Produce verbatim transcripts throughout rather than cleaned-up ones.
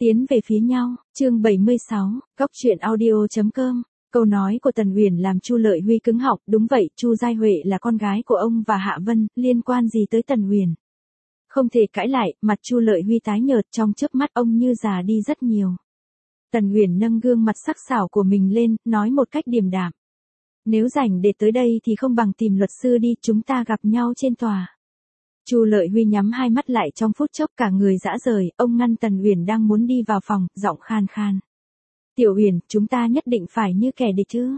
Tiến về phía nhau, chương bảy mươi sáu, góc truyện audio chấm com. Câu nói của Tần Uyển làm Chu Lợi Huy cứng họng, đúng vậy, Chu Giai Huệ là con gái của ông và Hạ Vân, liên quan gì tới Tần Uyển? Không thể cãi lại, mặt Chu Lợi Huy tái nhợt, trong chớp mắt ông như già đi rất nhiều. Tần Uyển nâng gương mặt sắc sảo của mình lên, nói một cách điềm đạm. Nếu rảnh để tới đây thì không bằng tìm luật sư đi, chúng ta gặp nhau trên tòa. Chu Lợi Huy nhắm hai mắt lại trong phút chốc, cả người dã rời, ông ngăn Tần Uyển đang muốn đi vào phòng, giọng khan khan. Tiểu Uyển, chúng ta nhất định phải như kẻ địch chứ?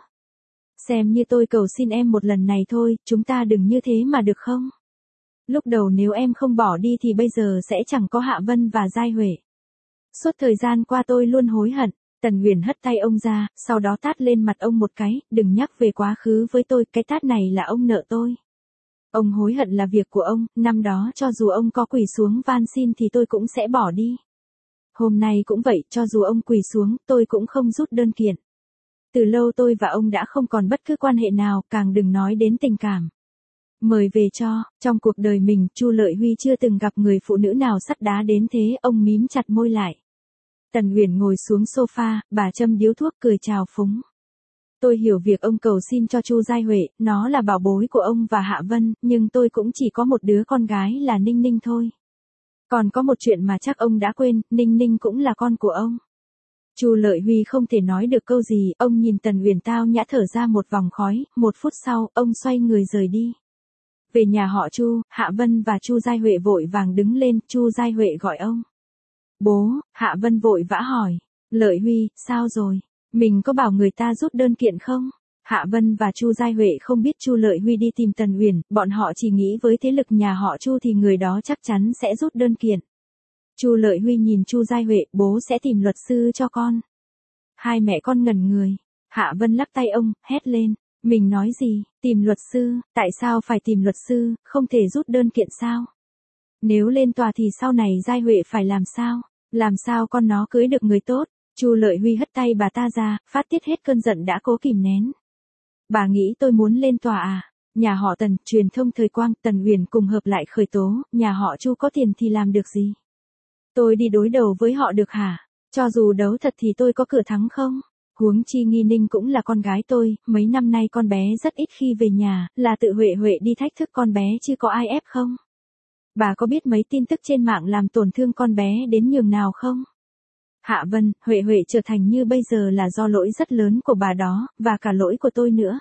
Xem như tôi cầu xin em một lần này thôi, chúng ta đừng như thế mà được không? Lúc đầu nếu em không bỏ đi thì bây giờ sẽ chẳng có Hạ Vân và Giai Huệ. Suốt thời gian qua tôi luôn hối hận. Tần Uyển hất tay ông ra, sau đó tát lên mặt ông một cái, đừng nhắc về quá khứ với tôi, cái tát này là ông nợ tôi. Ông hối hận là việc của ông, năm đó cho dù ông có quỳ xuống van xin thì tôi cũng sẽ bỏ đi. Hôm nay cũng vậy, cho dù ông quỳ xuống, tôi cũng không rút đơn kiện. Từ lâu tôi và ông đã không còn bất cứ quan hệ nào, càng đừng nói đến tình cảm. Mời về cho, trong cuộc đời mình, Chu Lợi Huy chưa từng gặp người phụ nữ nào sắt đá đến thế, ông mím chặt môi lại. Tần Uyển ngồi xuống sofa, bà châm điếu thuốc cười chào phúng. Tôi hiểu việc ông cầu xin cho Chu Giai Huệ, nó là bảo bối của ông và Hạ Vân, nhưng tôi cũng chỉ có một đứa con gái là Ninh Ninh thôi. Còn có một chuyện mà chắc ông đã quên, Ninh Ninh cũng là con của ông. Chu Lợi Huy không thể nói được câu gì, ông nhìn Tần Uyển tao nhã thở ra một vòng khói, một phút sau, ông xoay người rời đi. Về nhà họ Chu, Hạ Vân và Chu Giai Huệ vội vàng đứng lên, Chu Giai Huệ gọi ông. Bố, Hạ Vân vội vã hỏi. Lợi Huy, sao rồi? Mình có bảo người ta rút đơn kiện không? Hạ Vân và Chu Giai Huệ không biết Chu Lợi Huy đi tìm Tần Uyển, bọn họ chỉ nghĩ với thế lực nhà họ Chu thì người đó chắc chắn sẽ rút đơn kiện. Chu Lợi Huy nhìn Chu Giai Huệ, bố sẽ tìm luật sư cho con. Hai mẹ con ngẩn người. Hạ Vân lắc tay ông, hét lên. Mình nói gì? Tìm luật sư? Tại sao phải tìm luật sư? Không thể rút đơn kiện sao? Nếu lên tòa thì sau này Giai Huệ phải làm sao? Làm sao con nó cưới được người tốt? Chu Lợi Huy hất tay bà ta ra, phát tiết hết cơn giận đã cố kìm nén. Bà nghĩ tôi muốn lên tòa à? Nhà họ Tần, truyền thông thời Quang, Tần Uyển cùng hợp lại khởi tố, nhà họ Chu có tiền thì làm được gì? Tôi đi đối đầu với họ được hả? Cho dù đấu thật thì tôi có cửa thắng không? Huống chi Nghi Ninh cũng là con gái tôi, mấy năm nay con bé rất ít khi về nhà, là tự Huệ Huệ đi thách thức con bé chứ có ai ép không? Bà có biết mấy tin tức trên mạng làm tổn thương con bé đến nhường nào không? Hạ Vân, Huệ Huệ trở thành như bây giờ là do lỗi rất lớn của bà đó, và cả lỗi của tôi nữa.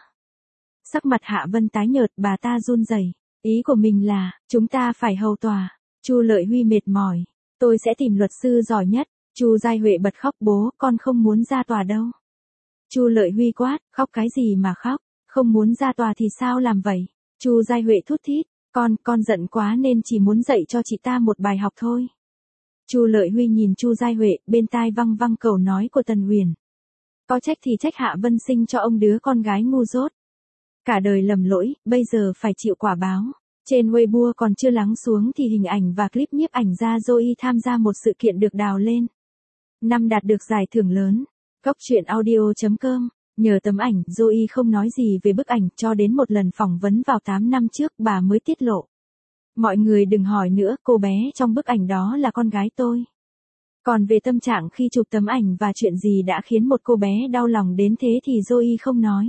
Sắc mặt Hạ Vân tái nhợt, bà ta run rẩy. Ý của mình là, chúng ta phải hầu tòa. Chu Lợi Huy mệt mỏi. Tôi sẽ tìm luật sư giỏi nhất. Chu Giai Huệ bật khóc, bố, con không muốn ra tòa đâu. Chu Lợi Huy quát, khóc cái gì mà khóc, không muốn ra tòa thì sao làm vậy? Chu Giai Huệ thút thít, con, con giận quá nên chỉ muốn dạy cho chị ta một bài học thôi. Chu Lợi Huy nhìn Chu Giai Huệ, bên tai văng văng câu nói của Tần Uyển. Có trách thì trách Hạ Vân sinh cho ông đứa con gái ngu dốt. Cả đời lầm lỗi, bây giờ phải chịu quả báo. Trên Weibo còn chưa lắng xuống thì hình ảnh và clip nhiếp ảnh gia Zoe tham gia một sự kiện được đào lên. Năm đạt được giải thưởng lớn. Góc truyện audio chấm com. Nhờ tấm ảnh, Zoe không nói gì về bức ảnh, cho đến một lần phỏng vấn vào tám năm trước bà mới tiết lộ. Mọi người đừng hỏi nữa, cô bé trong bức ảnh đó là con gái tôi. Còn về tâm trạng khi chụp tấm ảnh và chuyện gì đã khiến một cô bé đau lòng đến thế thì Zoe không nói.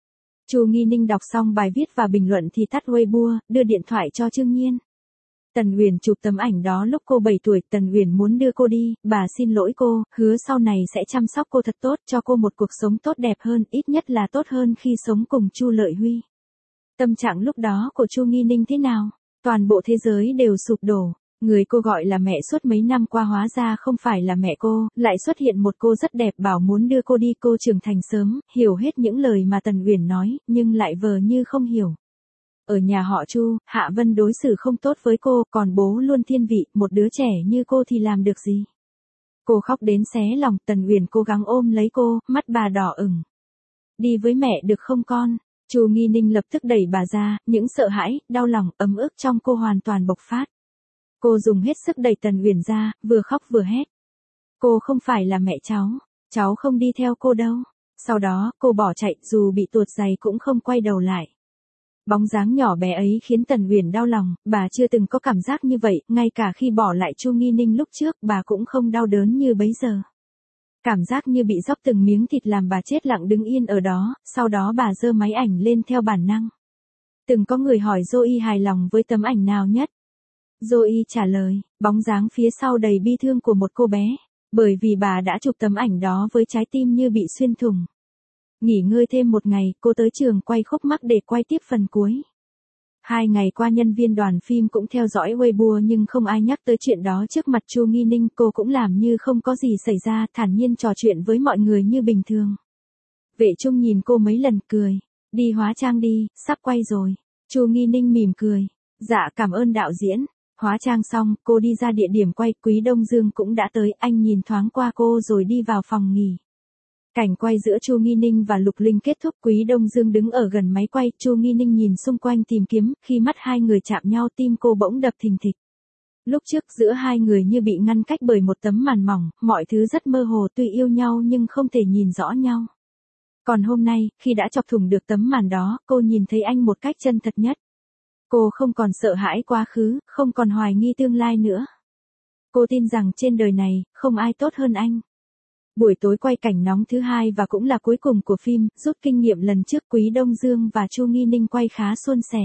Chu Nghi Ninh đọc xong bài viết và bình luận thì tắt Weibo, đưa điện thoại cho Trương Nhiên. Tần Uyển chụp tấm ảnh đó lúc cô bảy tuổi, Tần Uyển muốn đưa cô đi, bà xin lỗi cô, hứa sau này sẽ chăm sóc cô thật tốt, cho cô một cuộc sống tốt đẹp hơn, ít nhất là tốt hơn khi sống cùng Chu Lợi Huy. Tâm trạng lúc đó của Chu Nghi Ninh thế nào? Toàn bộ thế giới đều sụp đổ. Người cô gọi là mẹ suốt mấy năm qua hóa ra không phải là mẹ cô, lại xuất hiện một cô rất đẹp bảo muốn đưa cô đi, cô trưởng thành sớm, hiểu hết những lời mà Tần Uyển nói, nhưng lại vờ như không hiểu. Ở nhà họ Chu, Hạ Vân đối xử không tốt với cô, còn bố luôn thiên vị, một đứa trẻ như cô thì làm được gì. Cô khóc đến xé lòng, Tần Uyển cố gắng ôm lấy cô, mắt bà đỏ ửng. Đi với mẹ được không con? Chu Nghi Ninh lập tức đẩy bà ra, những sợ hãi, đau lòng, ấm ức trong cô hoàn toàn bộc phát. Cô dùng hết sức đẩy Tần Uyển ra, vừa khóc vừa hét. Cô không phải là mẹ cháu, cháu không đi theo cô đâu. Sau đó, cô bỏ chạy, dù bị tuột giày cũng không quay đầu lại. Bóng dáng nhỏ bé ấy khiến Tần Uyển đau lòng, bà chưa từng có cảm giác như vậy, ngay cả khi bỏ lại Chu Nghi Ninh lúc trước, bà cũng không đau đớn như bấy giờ. Cảm giác như bị dóc từng miếng thịt làm bà chết lặng đứng yên ở đó, sau đó bà giơ máy ảnh lên theo bản năng. Từng có người hỏi Zoe hài lòng với tấm ảnh nào nhất. Zoe trả lời, bóng dáng phía sau đầy bi thương của một cô bé, bởi vì bà đã chụp tấm ảnh đó với trái tim như bị xuyên thủng. Nghỉ ngơi thêm một ngày, cô tới trường quay khúc mắc để quay tiếp phần cuối. Hai ngày qua nhân viên đoàn phim cũng theo dõi Weibo nhưng không ai nhắc tới chuyện đó trước mặt Chu Nghi Ninh, cô cũng làm như không có gì xảy ra, thản nhiên trò chuyện với mọi người như bình thường. Vệ Trung nhìn cô mấy lần cười, đi hóa trang đi, sắp quay rồi. Chu Nghi Ninh mỉm cười, dạ cảm ơn đạo diễn. Hóa trang xong, cô đi ra địa điểm quay, Quý Đông Dương cũng đã tới, anh nhìn thoáng qua cô rồi đi vào phòng nghỉ. Cảnh quay giữa Chu Nghi Ninh và Lục Linh kết thúc, Quý Đông Dương đứng ở gần máy quay, Chu Nghi Ninh nhìn xung quanh tìm kiếm, khi mắt hai người chạm nhau tim cô bỗng đập thình thịch. Lúc trước giữa hai người như bị ngăn cách bởi một tấm màn mỏng, mọi thứ rất mơ hồ, tuy yêu nhau nhưng không thể nhìn rõ nhau. Còn hôm nay, khi đã chọc thủng được tấm màn đó, cô nhìn thấy anh một cách chân thật nhất. Cô không còn sợ hãi quá khứ, không còn hoài nghi tương lai nữa. Cô tin rằng trên đời này, không ai tốt hơn anh. Buổi tối quay cảnh nóng thứ hai và cũng là cuối cùng của phim, rút kinh nghiệm lần trước, Quý Đông Dương và Chu Nghi Ninh quay khá suôn sẻ.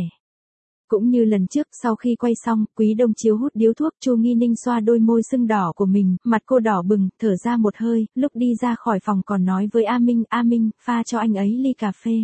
Cũng như lần trước, sau khi quay xong, Quý Đông Chiếu hút điếu thuốc, Chu Nghi Ninh xoa đôi môi sưng đỏ của mình, mặt cô đỏ bừng, thở ra một hơi, lúc đi ra khỏi phòng còn nói với A Minh, A Minh, pha cho anh ấy ly cà phê.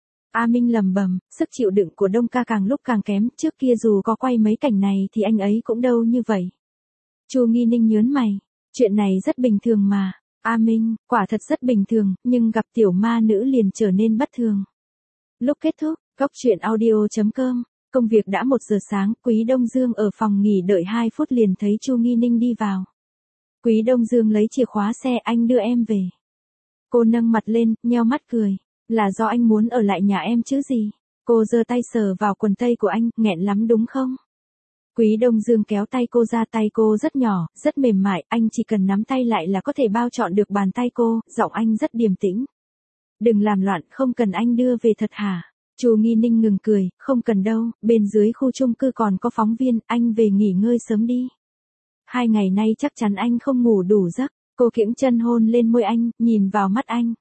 A Minh lầm bầm, sức chịu đựng của Đông ca càng lúc càng kém, trước kia dù có quay mấy cảnh này thì anh ấy cũng đâu như vậy. Chu Nghi Ninh nhớn mày, chuyện này rất bình thường mà. A Minh, quả thật rất bình thường, nhưng gặp tiểu ma nữ liền trở nên bất thường. Lúc kết thúc, Cóc Truyện Audio chấm com, công việc đã một giờ sáng, Quý Đông Dương ở phòng nghỉ đợi hai phút liền thấy Chu Nghi Ninh đi vào. Quý Đông Dương lấy chìa khóa xe, anh đưa em về. Cô nâng mặt lên, nheo mắt cười, là do anh muốn ở lại nhà em chứ gì. Cô giơ tay sờ vào quần tây của anh, nghẹn lắm đúng không? Quý Đông Dương kéo tay cô ra, tay cô rất nhỏ, rất mềm mại, anh chỉ cần nắm tay lại là có thể bao trọn được bàn tay cô, giọng anh rất điềm tĩnh. Đừng làm loạn, không cần anh đưa về thật hả? Chu Nghi Ninh ngừng cười, không cần đâu, bên dưới khu chung cư còn có phóng viên, anh về nghỉ ngơi sớm đi. Hai ngày nay chắc chắn anh không ngủ đủ giấc, cô kiễng chân hôn lên môi anh, nhìn vào mắt anh.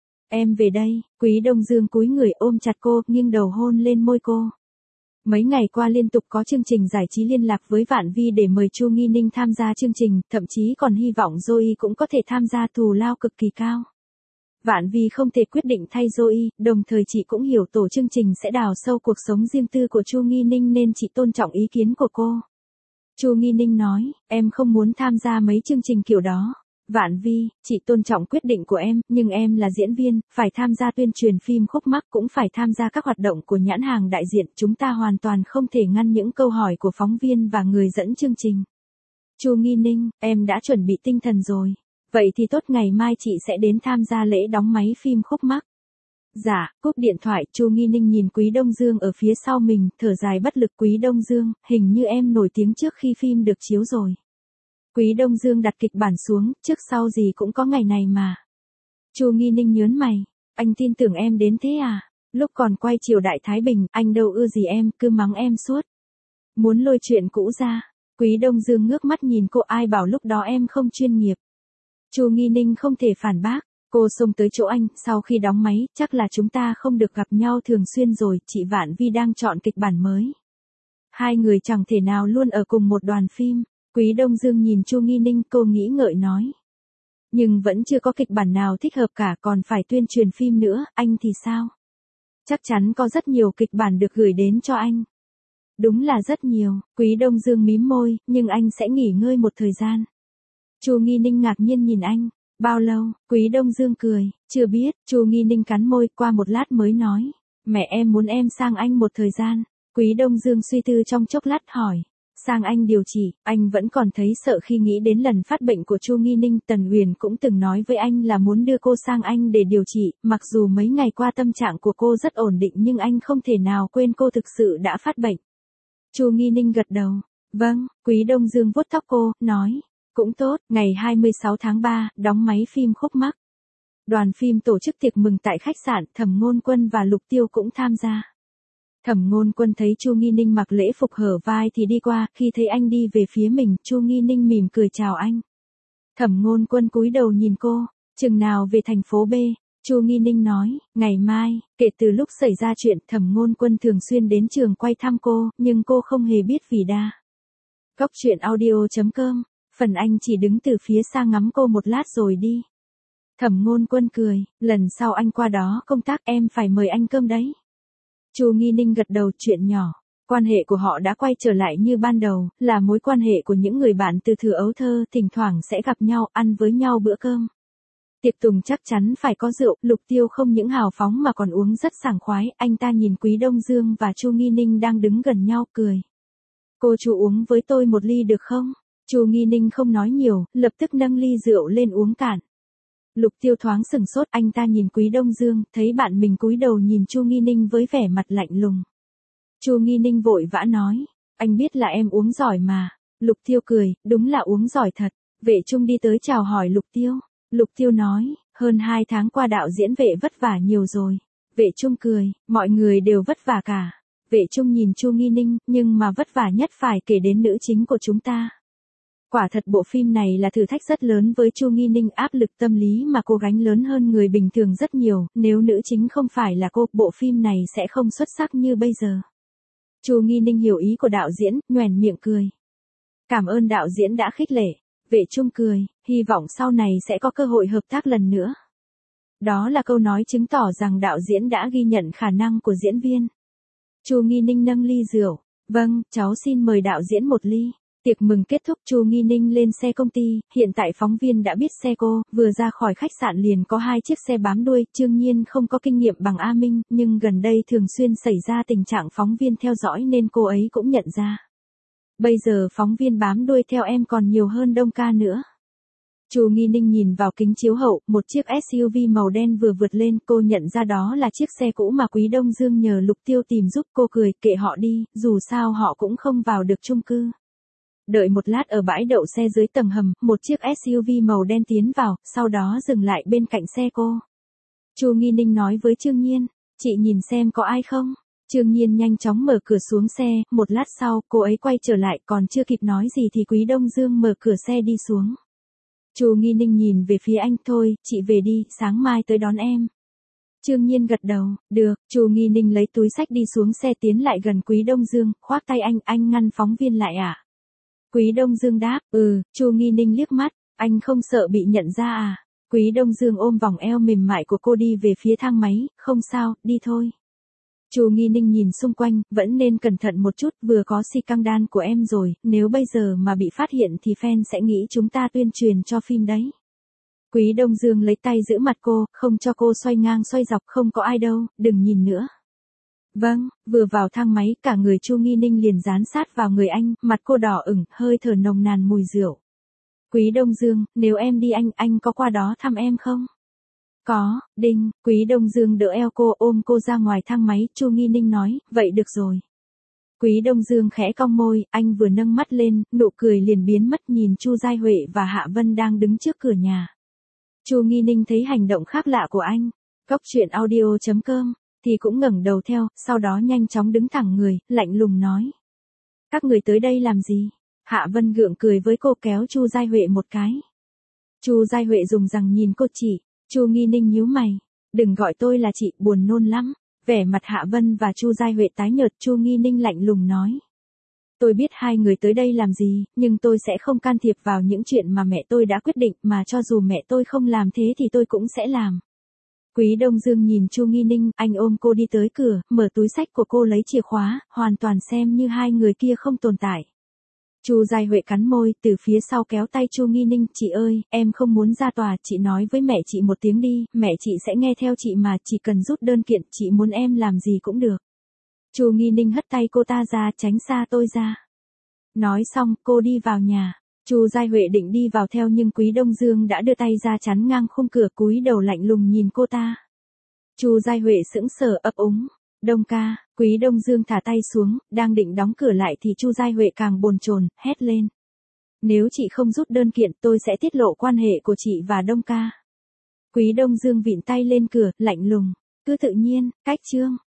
Em về đây, Quý Đông Dương cúi người ôm chặt cô, nghiêng đầu hôn lên môi cô. Mấy ngày qua liên tục có chương trình giải trí liên lạc với Vạn Vi để mời Chu Nghi Ninh tham gia chương trình, thậm chí còn hy vọng Zoe cũng có thể tham gia, thù lao cực kỳ cao. Vạn Vi không thể quyết định thay Zoe, đồng thời chị cũng hiểu tổ chương trình sẽ đào sâu cuộc sống riêng tư của Chu Nghi Ninh nên chị tôn trọng ý kiến của cô. Chu Nghi Ninh nói, em không muốn tham gia mấy chương trình kiểu đó. Vạn Vi, chị tôn trọng quyết định của em, nhưng em là diễn viên, phải tham gia tuyên truyền phim khúc mắc, cũng phải tham gia các hoạt động của nhãn hàng đại diện, chúng ta hoàn toàn không thể ngăn những câu hỏi của phóng viên và người dẫn chương trình. Chu Nghi Ninh, em đã chuẩn bị tinh thần rồi. Vậy thì tốt, ngày mai chị sẽ đến tham gia lễ đóng máy phim khúc mắc. Dạ, cúp điện thoại, Chu Nghi Ninh nhìn Quý Đông Dương ở phía sau mình, thở dài bất lực. Quý Đông Dương, hình như em nổi tiếng trước khi phim được chiếu rồi. Quý Đông Dương đặt kịch bản xuống, trước sau gì cũng có ngày này mà. Chu Nghi Ninh nhớn mày, anh tin tưởng em đến thế à? Lúc còn quay Triều Đại Thái Bình, anh đâu ưa gì em, cứ mắng em suốt. Muốn lôi chuyện cũ ra. Quý Đông Dương ngước mắt nhìn cô, ai bảo lúc đó em không chuyên nghiệp. Chu Nghi Ninh không thể phản bác, cô xông tới chỗ anh, sau khi đóng máy, chắc là chúng ta không được gặp nhau thường xuyên rồi, chị Vạn Vi đang chọn kịch bản mới. Hai người chẳng thể nào luôn ở cùng một đoàn phim. Quý Đông Dương nhìn Chu Nghi Ninh, cô nghĩ ngợi nói. Nhưng vẫn chưa có kịch bản nào thích hợp cả, còn phải tuyên truyền phim nữa, anh thì sao? Chắc chắn có rất nhiều kịch bản được gửi đến cho anh. Đúng là rất nhiều, Quý Đông Dương mím môi, nhưng anh sẽ nghỉ ngơi một thời gian. Chu Nghi Ninh ngạc nhiên nhìn anh, bao lâu? Quý Đông Dương cười, chưa biết, Chu Nghi Ninh cắn môi, qua một lát mới nói. Mẹ em muốn em sang Anh một thời gian. Quý Đông Dương suy tư trong chốc lát hỏi. Sang Anh điều trị, anh vẫn còn thấy sợ khi nghĩ đến lần phát bệnh của Chu Nghi Ninh. Tần Uyển cũng từng nói với anh là muốn đưa cô sang Anh để điều trị, mặc dù mấy ngày qua tâm trạng của cô rất ổn định nhưng anh không thể nào quên cô thực sự đã phát bệnh. Chu Nghi Ninh gật đầu, vâng. Quý Đông Dương vuốt tóc cô, nói, cũng tốt. Ngày hai mươi sáu tháng ba, đóng máy phim khúc mắc. Đoàn phim tổ chức tiệc mừng tại khách sạn, Thẩm Ngôn Quân và Lục Tiêu cũng tham gia. Thẩm Ngôn Quân thấy Chu Nghi Ninh mặc lễ phục hở vai thì đi qua, khi thấy anh đi về phía mình, Chu Nghi Ninh mỉm cười chào anh. Thẩm Ngôn Quân cúi đầu nhìn cô, chừng nào về thành phố B, Chu Nghi Ninh nói, ngày mai. Kể từ lúc xảy ra chuyện, Thẩm Ngôn Quân thường xuyên đến trường quay thăm cô, nhưng cô không hề biết vì đa. Góc truyện audio chấm com, phần anh chỉ đứng từ phía xa ngắm cô một lát rồi đi. Thẩm Ngôn Quân cười, lần sau anh qua đó công tác em phải mời anh cơm đấy. Chu Nghi Ninh gật đầu, chuyện nhỏ. Quan hệ của họ đã quay trở lại như ban đầu, là mối quan hệ của những người bạn từ thuở ấu thơ, thỉnh thoảng sẽ gặp nhau, ăn với nhau bữa cơm. Tiệc tùng chắc chắn phải có rượu, Lục Tiêu không những hào phóng mà còn uống rất sảng khoái, anh ta nhìn Quý Đông Dương và Chu Nghi Ninh đang đứng gần nhau, cười. Cô Chu uống với tôi một ly được không? Chu Nghi Ninh không nói nhiều, lập tức nâng ly rượu lên uống cạn. Lục Tiêu thoáng sừng sốt, anh ta nhìn Quý Đông Dương, thấy bạn mình cúi đầu nhìn Chu Nghi Ninh với vẻ mặt lạnh lùng. Chu Nghi Ninh vội vã nói, anh biết là em uống giỏi mà. Lục Tiêu cười, đúng là uống giỏi thật. Vệ Trung đi tới chào hỏi Lục Tiêu. Lục Tiêu nói, hơn hai tháng qua đạo diễn Vệ vất vả nhiều rồi. Vệ Trung cười, mọi người đều vất vả cả. Vệ Trung nhìn Chu Nghi Ninh, nhưng mà vất vả nhất phải kể đến nữ chính của chúng ta. Quả thật bộ phim này là thử thách rất lớn với Chu Nghi Ninh, áp lực tâm lý mà cô gánh lớn hơn người bình thường rất nhiều, nếu nữ chính không phải là cô, bộ phim này sẽ không xuất sắc như bây giờ. Chu Nghi Ninh hiểu ý của đạo diễn, nhoẻn miệng cười. Cảm ơn đạo diễn đã khích lệ. Vệ Trung cười, hy vọng sau này sẽ có cơ hội hợp tác lần nữa. Đó là câu nói chứng tỏ rằng đạo diễn đã ghi nhận khả năng của diễn viên. Chu Nghi Ninh nâng ly rượu, vâng, cháu xin mời đạo diễn một ly. Tiệc mừng kết thúc, Chu Nghi Ninh lên xe công ty, hiện tại phóng viên đã biết xe cô, vừa ra khỏi khách sạn liền có hai chiếc xe bám đuôi, Trương Nhiên không có kinh nghiệm bằng A Minh, nhưng gần đây thường xuyên xảy ra tình trạng phóng viên theo dõi nên cô ấy cũng nhận ra. Bây giờ phóng viên bám đuôi theo em còn nhiều hơn Đông Ca nữa. Chu Nghi Ninh nhìn vào kính chiếu hậu, một chiếc ét u vê màu đen vừa vượt lên, cô nhận ra đó là chiếc xe cũ mà Quý Đông Dương nhờ Lục Tiêu tìm giúp, cô cười, kệ họ đi, dù sao họ cũng không vào được chung cư. Đợi một lát ở bãi đậu xe dưới tầng hầm, một chiếc ét u vê màu đen tiến vào, sau đó dừng lại bên cạnh xe cô. Chu Nghi Ninh nói với Trương Nhiên, chị nhìn xem có ai không? Trương Nhiên nhanh chóng mở cửa xuống xe, một lát sau, cô ấy quay trở lại, còn chưa kịp nói gì thì Quý Đông Dương mở cửa xe đi xuống. Chu Nghi Ninh nhìn về phía anh, thôi, chị về đi, sáng mai tới đón em. Trương Nhiên gật đầu, được. Chu Nghi Ninh lấy túi xách đi xuống xe, tiến lại gần Quý Đông Dương, khoác tay anh, anh ngăn phóng viên lại à? Quý Đông Dương đáp, ừ. Chu Nghi Ninh liếc mắt, anh không sợ bị nhận ra à? Quý Đông Dương ôm vòng eo mềm mại của cô đi về phía thang máy, không sao, đi thôi. Chu Nghi Ninh nhìn xung quanh, vẫn nên cẩn thận một chút, vừa có si căng đan của em rồi, nếu bây giờ mà bị phát hiện thì fan sẽ nghĩ chúng ta tuyên truyền cho phim đấy. Quý Đông Dương lấy tay giữ mặt cô, không cho cô xoay ngang xoay dọc, không có ai đâu, đừng nhìn nữa. Vâng, vừa vào thang máy, cả người Chu Nghi Ninh liền dán sát vào người anh, mặt cô đỏ ửng, hơi thở nồng nàn mùi rượu. Quý Đông Dương, nếu em đi anh, anh có qua đó thăm em không? Có, đinh. Quý Đông Dương đỡ eo cô, ôm cô ra ngoài thang máy, Chu Nghi Ninh nói, vậy được rồi. Quý Đông Dương khẽ cong môi, anh vừa nâng mắt lên, nụ cười liền biến mất, nhìn Chu Giai Huệ và Hạ Vân đang đứng trước cửa nhà. Chu Nghi Ninh thấy hành động khác lạ của anh, góc truyện audio chấm com, thì cũng ngẩng đầu theo, sau đó nhanh chóng đứng thẳng người, lạnh lùng nói. Các người tới đây làm gì? Hạ Vân gượng cười với cô, kéo Chu Giai Huệ một cái. Chu Giai Huệ dùng rằng nhìn cô chỉ. Chu Nghi Ninh nhíu mày, đừng gọi tôi là chị, buồn nôn lắm. Vẻ mặt Hạ Vân và Chu Giai Huệ tái nhợt, Chu Nghi Ninh lạnh lùng nói. Tôi biết hai người tới đây làm gì, nhưng tôi sẽ không can thiệp vào những chuyện mà mẹ tôi đã quyết định, mà cho dù mẹ tôi không làm thế thì tôi cũng sẽ làm. Quý Đông Dương nhìn Chu Nghi Ninh, anh ôm cô đi tới cửa, mở túi xách của cô lấy chìa khóa, hoàn toàn xem như hai người kia không tồn tại. Chu Giai Huệ cắn môi, từ phía sau kéo tay Chu Nghi Ninh, chị ơi, em không muốn ra tòa, chị nói với mẹ chị một tiếng đi, mẹ chị sẽ nghe theo chị mà, chỉ cần rút đơn kiện, chị muốn em làm gì cũng được. Chu Nghi Ninh hất tay cô ta ra, tránh xa tôi ra. Nói xong, cô đi vào nhà. Chu Giai Huệ định đi vào theo nhưng Quý Đông Dương đã đưa tay ra chắn ngang khung cửa, cúi đầu lạnh lùng nhìn cô ta. Chu Giai Huệ sững sờ, ấp úng. Đông Ca. Quý Đông Dương thả tay xuống, đang định đóng cửa lại thì Chu Giai Huệ càng bồn chồn, hét lên. Nếu chị không rút đơn kiện, tôi sẽ tiết lộ quan hệ của chị và Đông Ca. Quý Đông Dương vịn tay lên cửa, lạnh lùng. Cứ tự nhiên, cách chương.